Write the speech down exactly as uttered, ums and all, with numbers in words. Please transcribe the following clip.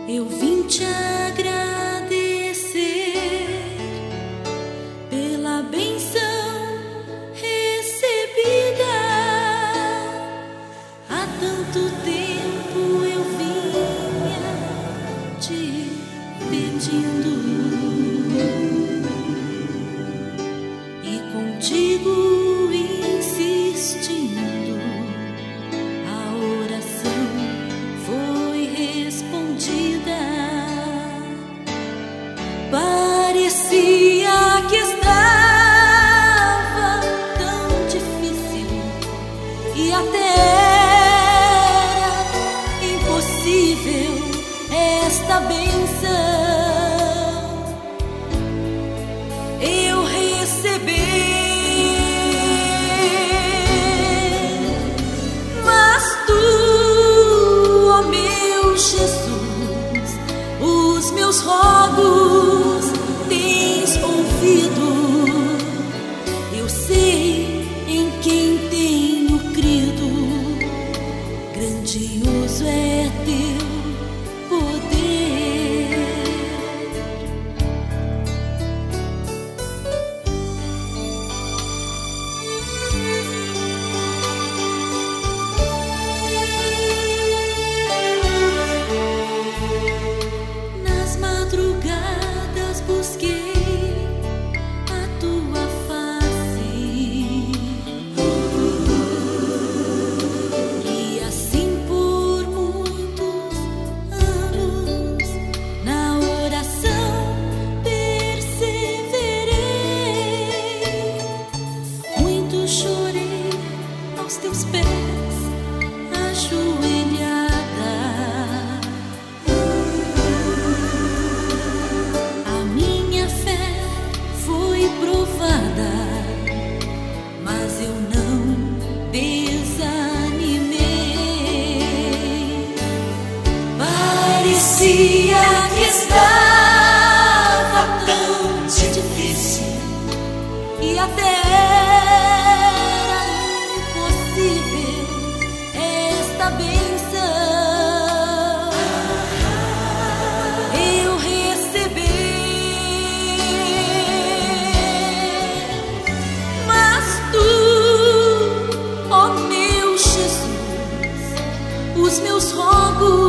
Eu vim te agradecer pela bênção recebida. Há tanto tempo eu vinha te pedindo, e contigo insistindo, a oração foi respondida. Parecia que estava tão difícil e até era impossível esta bênção eu recebi. Mas tu, ó meu Jesus, os meus rogos tens ouvido. Eu sei em quem tenho crido, grandioso é teu poder. Nas madrugadas busquei a tua face, e assim por muitos anos na oração perseverei. Muito chorei aos teus pés, ajoelhada. A minha fé foi provada, mas eu não desanimei. Parecia que estava tão difícil e até era impossível esta bênção eu recebi. Mas tu, ó meu Jesus, os meus rogos